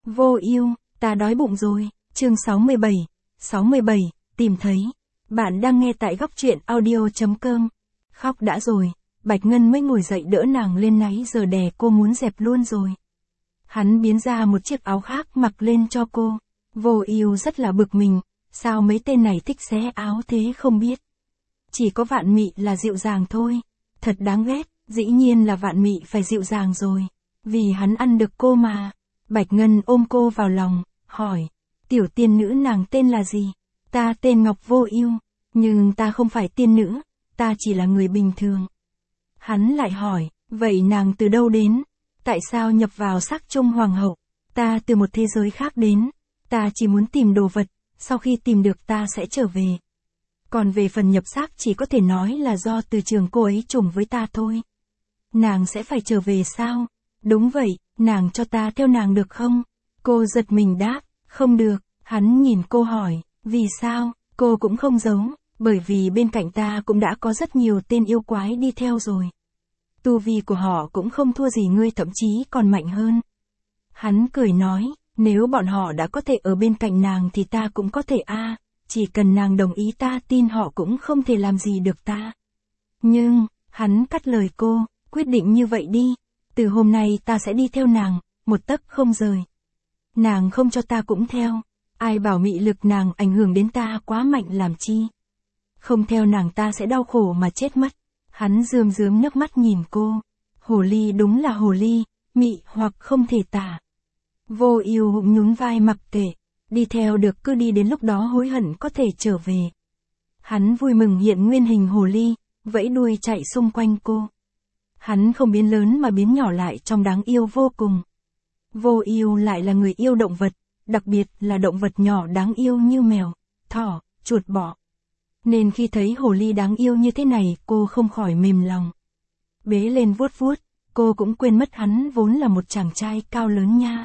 Vô ưu, ta đói bụng rồi. Chương 67, tìm thấy. Bạn đang nghe tại góc truyện audio.com. Khóc đã rồi, Bạch Ngân mới ngồi dậy đỡ nàng lên, nãy giờ đè cô muốn dẹp luôn rồi. Hắn biến ra một chiếc áo khác mặc lên cho cô. Vô ưu rất là bực mình, sao mấy tên này thích xé áo thế không biết. Chỉ có Vạn Mị là dịu dàng thôi. Thật đáng ghét, dĩ nhiên là Vạn Mị phải dịu dàng rồi. Vì hắn ăn được cô mà. Bạch Ngân ôm cô vào lòng, hỏi. Tiểu tiên nữ nàng tên là gì? Ta tên Ngọc Vô Ưu, nhưng ta không phải tiên nữ, ta chỉ là người bình thường. Hắn lại hỏi, vậy nàng từ đâu đến? Tại sao nhập vào xác Trung Hoàng hậu? Ta từ một thế giới khác đến, ta chỉ muốn tìm đồ vật, sau khi tìm được ta sẽ trở về. Còn về phần nhập xác chỉ có thể nói là do từ trường cô ấy trùng với ta thôi. Nàng sẽ phải trở về sao? Đúng vậy, nàng cho ta theo nàng được không? Cô giật mình đáp, không được. Hắn nhìn cô hỏi, vì sao? Cô cũng không giấu, bởi vì bên cạnh ta cũng đã có rất nhiều tên yêu quái đi theo rồi. Tu vi của họ cũng không thua gì ngươi, thậm chí còn mạnh hơn. Hắn cười nói, nếu bọn họ đã có thể ở bên cạnh nàng thì ta cũng có thể chỉ cần nàng đồng ý ta tin họ cũng không thể làm gì được ta. Nhưng, hắn cắt lời cô, quyết định như vậy đi, từ hôm nay ta sẽ đi theo nàng, một tấc không rời. Nàng không cho ta cũng theo, ai bảo mị lực nàng ảnh hưởng đến ta quá mạnh làm chi. Không theo nàng ta sẽ đau khổ mà chết mất. Hắn rơm rớm nước mắt nhìn cô. Hồ ly đúng là hồ ly, mị hoặc không thể tả. Vô Ưu nhún vai mặc kệ, đi theo được cứ đi, đến lúc đó hối hận có thể trở về. Hắn vui mừng hiện nguyên hình hồ ly, vẫy đuôi chạy xung quanh cô. Hắn không biến lớn mà biến nhỏ lại trông đáng yêu vô cùng. Vô Ưu lại là người yêu động vật, đặc biệt là động vật nhỏ đáng yêu như mèo, thỏ, chuột bọ. Nên khi thấy hồ ly đáng yêu như thế này cô không khỏi mềm lòng. Bế lên vuốt vuốt, cô cũng quên mất hắn vốn là một chàng trai cao lớn nha.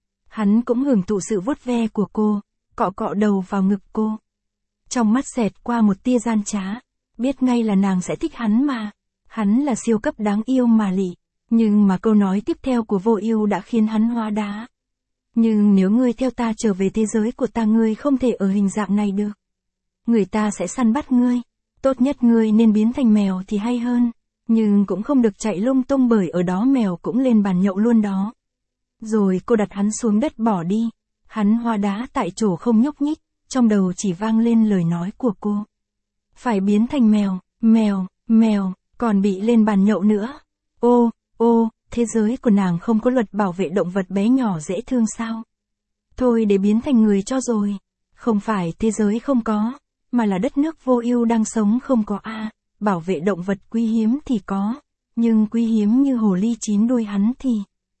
Hắn cũng hưởng thụ sự vuốt ve của cô, cọ cọ đầu vào ngực cô. Trong mắt xẹt qua một tia gian trá, biết ngay là nàng sẽ thích hắn mà. Hắn là siêu cấp đáng yêu mà lị. Nhưng mà câu nói tiếp theo của Vô Ưu đã khiến hắn hóa đá. Nhưng nếu ngươi theo ta trở về thế giới của ta, ngươi không thể ở hình dạng này được. Người ta sẽ săn bắt ngươi. Tốt nhất ngươi nên biến thành mèo thì hay hơn. Nhưng cũng không được chạy lung tung, bởi ở đó mèo cũng lên bàn nhậu luôn đó. Rồi cô đặt hắn xuống đất bỏ đi. Hắn hóa đá tại chỗ không nhúc nhích, trong đầu chỉ vang lên lời nói của cô. Phải biến thành mèo, mèo, mèo, còn bị lên bàn nhậu nữa. Ô, thế giới của nàng không có luật bảo vệ động vật bé nhỏ dễ thương sao? Thôi để biến thành người cho rồi. Không phải thế giới không có, mà là đất nước Vô Ưu đang sống không có bảo vệ động vật quý hiếm thì có, nhưng quý hiếm như hồ ly 9 đuôi hắn thì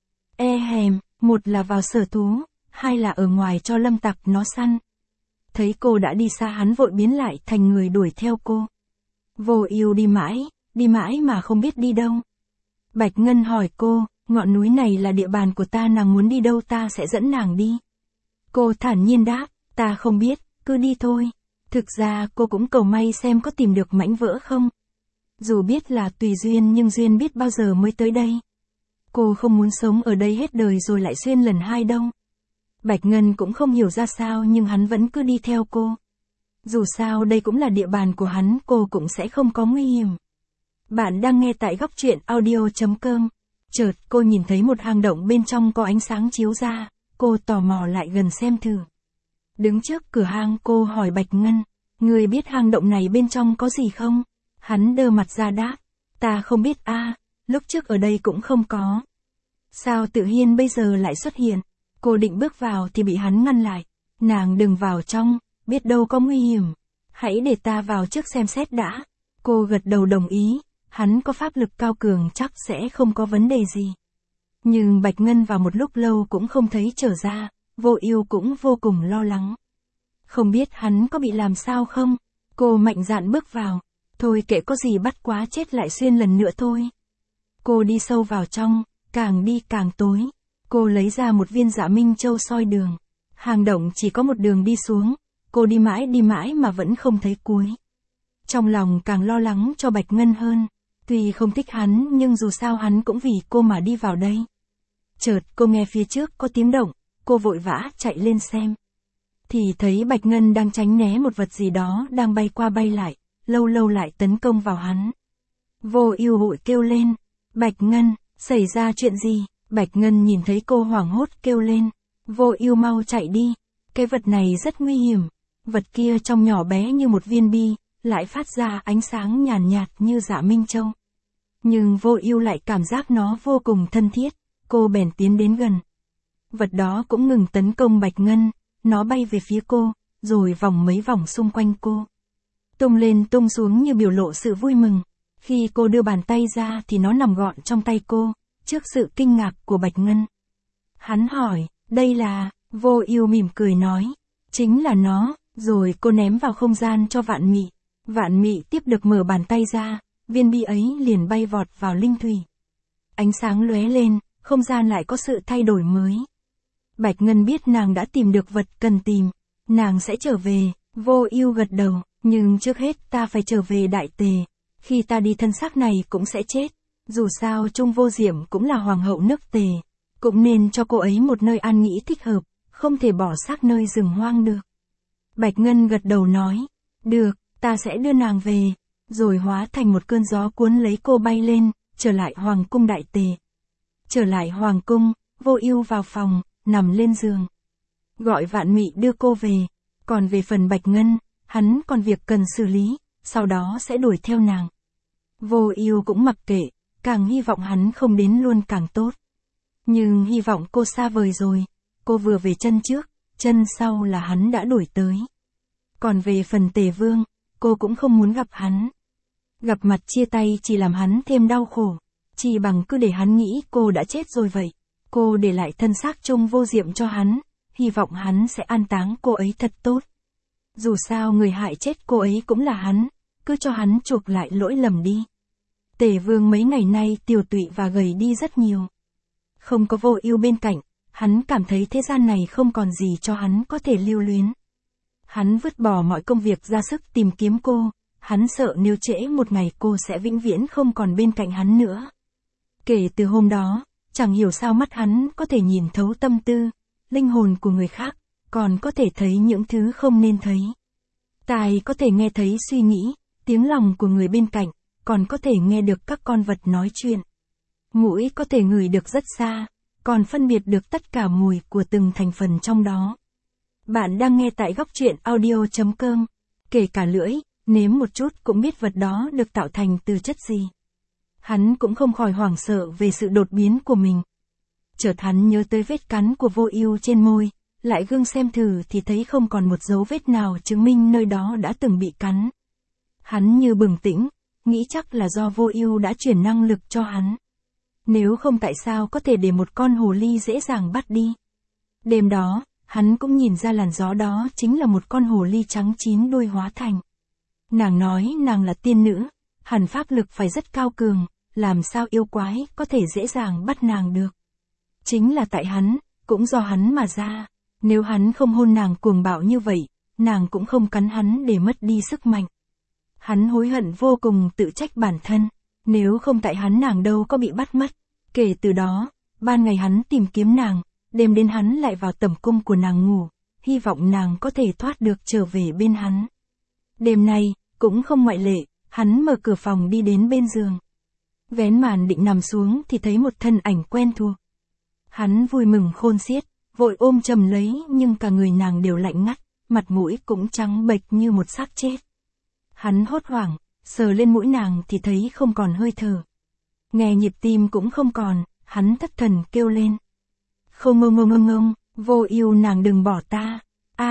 một là vào sở thú, hai là ở ngoài cho lâm tặc nó săn. Thấy cô đã đi xa, hắn vội biến lại thành người đuổi theo cô. Vô Ưu đi mãi mà không biết đi đâu. Bạch Ngân hỏi cô, ngọn núi này là địa bàn của ta, nàng muốn đi đâu ta sẽ dẫn nàng đi. Cô thản nhiên đáp, ta không biết, cứ đi thôi. Thực ra cô cũng cầu may xem có tìm được mảnh vỡ không. Dù biết là tùy duyên nhưng duyên biết bao giờ mới tới đây. Cô không muốn sống ở đây hết đời rồi lại xuyên lần 2 đâu. Bạch Ngân cũng không hiểu ra sao nhưng hắn vẫn cứ đi theo cô. Dù sao đây cũng là địa bàn của hắn, cô cũng sẽ không có nguy hiểm. Bạn đang nghe tại góc truyện audio.com. Chợt cô nhìn thấy một hang động, bên trong có ánh sáng chiếu ra, cô tò mò lại gần xem thử. Đứng trước cửa hang cô hỏi Bạch Ngân, người biết hang động này bên trong có gì không? Hắn đơ mặt ra đáp, ta không biết lúc trước ở đây cũng không có. Sao tự nhiên bây giờ lại xuất hiện? Cô định bước vào thì bị hắn ngăn lại. Nàng đừng vào trong, biết đâu có nguy hiểm. Hãy để ta vào trước xem xét đã. Cô gật đầu đồng ý, hắn có pháp lực cao cường chắc sẽ không có vấn đề gì. Nhưng Bạch Ngân vào một lúc lâu cũng không thấy trở ra, Vô Ưu cũng vô cùng lo lắng. Không biết hắn có bị làm sao không? Cô mạnh dạn bước vào, thôi kệ, có gì bắt quá chết lại xuyên lần nữa thôi. Cô đi sâu vào trong, càng đi càng tối. Cô lấy ra một viên Dạ Minh Châu soi đường. Hang động chỉ có một đường đi xuống, cô đi mãi mà vẫn không thấy cuối. Trong lòng càng lo lắng cho Bạch Ngân hơn. Tuy không thích hắn nhưng dù sao hắn cũng vì cô mà đi vào đây. Chợt cô nghe phía trước có tiếng động, cô vội vã chạy lên xem. Thì thấy Bạch Ngân đang tránh né một vật gì đó đang bay qua bay lại, lâu lâu lại tấn công vào hắn. Vô Ưu vội kêu lên, Bạch Ngân, xảy ra chuyện gì? Bạch Ngân nhìn thấy cô hoảng hốt kêu lên, Vô Ưu mau chạy đi, cái vật này rất nguy hiểm, vật kia trông nhỏ bé như một viên bi, lại phát ra ánh sáng nhàn nhạt như dạ minh châu. Nhưng Vô Ưu lại cảm giác nó vô cùng thân thiết, cô bèn tiến đến gần. Vật đó cũng ngừng tấn công Bạch Ngân, nó bay về phía cô, rồi vòng mấy vòng xung quanh cô. Tung lên tung xuống như biểu lộ sự vui mừng. Khi cô đưa bàn tay ra thì nó nằm gọn trong tay cô, trước sự kinh ngạc của Bạch Ngân. Hắn hỏi, đây là, Vô Ưu mỉm cười nói, chính là nó, rồi cô ném vào không gian cho Vạn Mị. Vạn Mị tiếp được mở bàn tay ra, viên bi ấy liền bay vọt vào linh thủy. Ánh sáng lóe lên, không gian lại có sự thay đổi mới. Bạch Ngân biết nàng đã tìm được vật cần tìm, nàng sẽ trở về, Vô Ưu gật đầu, nhưng trước hết ta phải trở về Đại Tề, khi ta đi thân xác này cũng sẽ chết, dù sao Trung Vô Diệm cũng là hoàng hậu nước Tề, cũng nên cho cô ấy một nơi an nghỉ thích hợp, không thể bỏ xác nơi rừng hoang được. Bạch Ngân gật đầu nói, được, ta sẽ đưa nàng về, rồi hóa thành một cơn gió cuốn lấy cô bay lên, trở lại hoàng cung Đại Tề. Trở lại hoàng cung, Vô Ưu vào phòng, nằm lên giường. Gọi Vạn Mị đưa cô về, còn về phần Bạch Ngân, hắn còn việc cần xử lý, sau đó sẽ đuổi theo nàng. Vô Ưu cũng mặc kệ, càng hy vọng hắn không đến luôn càng tốt. Nhưng hy vọng cô xa vời rồi, cô vừa về chân trước, chân sau là hắn đã đuổi tới. Còn về phần Tề Vương, cô cũng không muốn gặp hắn. Gặp mặt chia tay chỉ làm hắn thêm đau khổ, chỉ bằng cứ để hắn nghĩ cô đã chết rồi vậy. Cô để lại thân xác Trung Vô Diệm cho hắn, hy vọng hắn sẽ an táng cô ấy thật tốt. Dù sao người hại chết cô ấy cũng là hắn, cứ cho hắn chuộc lại lỗi lầm đi. Tề Vương mấy ngày nay tiều tụy và gầy đi rất nhiều. Không có Vô Ưu bên cạnh, hắn cảm thấy thế gian này không còn gì cho hắn có thể lưu luyến. Hắn vứt bỏ mọi công việc ra sức tìm kiếm cô, hắn sợ nếu trễ một ngày cô sẽ vĩnh viễn không còn bên cạnh hắn nữa. Kể từ hôm đó, chẳng hiểu sao mắt hắn có thể nhìn thấu tâm tư, linh hồn của người khác, còn có thể thấy những thứ không nên thấy. Tai có thể nghe thấy suy nghĩ, tiếng lòng của người bên cạnh, còn có thể nghe được các con vật nói chuyện. Mũi có thể ngửi được rất xa, còn phân biệt được tất cả mùi của từng thành phần trong đó. Bạn đang nghe tại Góc Truyện Audio.com, kể cả lưỡi, nếm một chút cũng biết vật đó được tạo thành từ chất gì. Hắn cũng không khỏi hoảng sợ về sự đột biến của mình. Chợt hắn nhớ tới vết cắn của Vô Ưu trên môi, lại gương xem thử thì thấy không còn một dấu vết nào chứng minh nơi đó đã từng bị cắn. Hắn như bừng tỉnh, nghĩ chắc là do Vô Ưu đã truyền năng lực cho hắn. Nếu không tại sao có thể để một con hồ ly dễ dàng bắt đi. Đêm đó, hắn cũng nhìn ra làn gió đó chính là một con hồ ly trắng 9 đuôi hóa thành. Nàng nói nàng là tiên nữ, hẳn pháp lực phải rất cao cường, làm sao yêu quái có thể dễ dàng bắt nàng được. Chính là tại hắn, cũng do hắn mà ra, nếu hắn không hôn nàng cuồng bạo như vậy, nàng cũng không cắn hắn để mất đi sức mạnh. Hắn hối hận vô cùng tự trách bản thân, nếu không tại hắn nàng đâu có bị bắt mất. Kể từ đó, ban ngày hắn tìm kiếm nàng, đêm đến hắn lại vào tẩm cung của nàng ngủ, hy vọng nàng có thể thoát được trở về bên hắn. Đêm nay, cũng không ngoại lệ, hắn mở cửa phòng đi đến bên giường. Vén màn định nằm xuống thì thấy một thân ảnh quen thuộc. Hắn vui mừng khôn xiết, vội ôm chầm lấy nhưng cả người nàng đều lạnh ngắt, mặt mũi cũng trắng bệch như một xác chết. Hắn hốt hoảng, sờ lên mũi nàng thì thấy không còn hơi thở. Nghe nhịp tim cũng không còn, hắn thất thần kêu lên. Không ngông, Vô Ưu nàng đừng bỏ ta.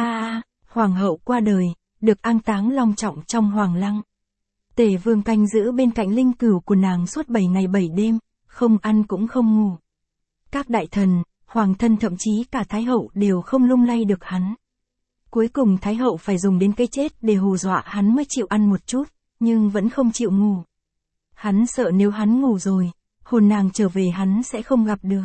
Hoàng hậu qua đời, được an táng long trọng trong hoàng lăng. Tề Vương canh giữ bên cạnh linh cửu của nàng suốt 7 ngày 7 đêm, không ăn cũng không ngủ. Các đại thần, hoàng thân thậm chí cả thái hậu đều không lung lay được hắn. Cuối cùng thái hậu phải dùng đến cái chết để hù dọa hắn mới chịu ăn một chút, nhưng vẫn không chịu ngủ. Hắn sợ nếu hắn ngủ rồi, hồn nàng trở về hắn sẽ không gặp được.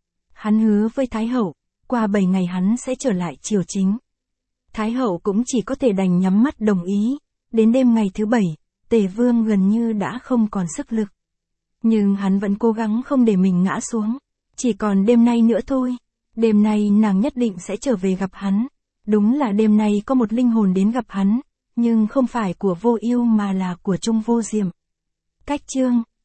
Hắn hứa với thái hậu, qua 7 ngày hắn sẽ trở lại triều chính. Thái hậu cũng chỉ có thể đành nhắm mắt đồng ý. Đến đêm ngày thứ 7, Tề Vương gần như đã không còn sức lực. Nhưng hắn vẫn cố gắng không để mình ngã xuống. Chỉ còn đêm nay nữa thôi. Đêm nay nàng nhất định sẽ trở về gặp hắn. Đúng là đêm nay có một linh hồn đến gặp hắn, nhưng không phải của Vô Ưu mà là của Trung Vô Diệm. Cách chương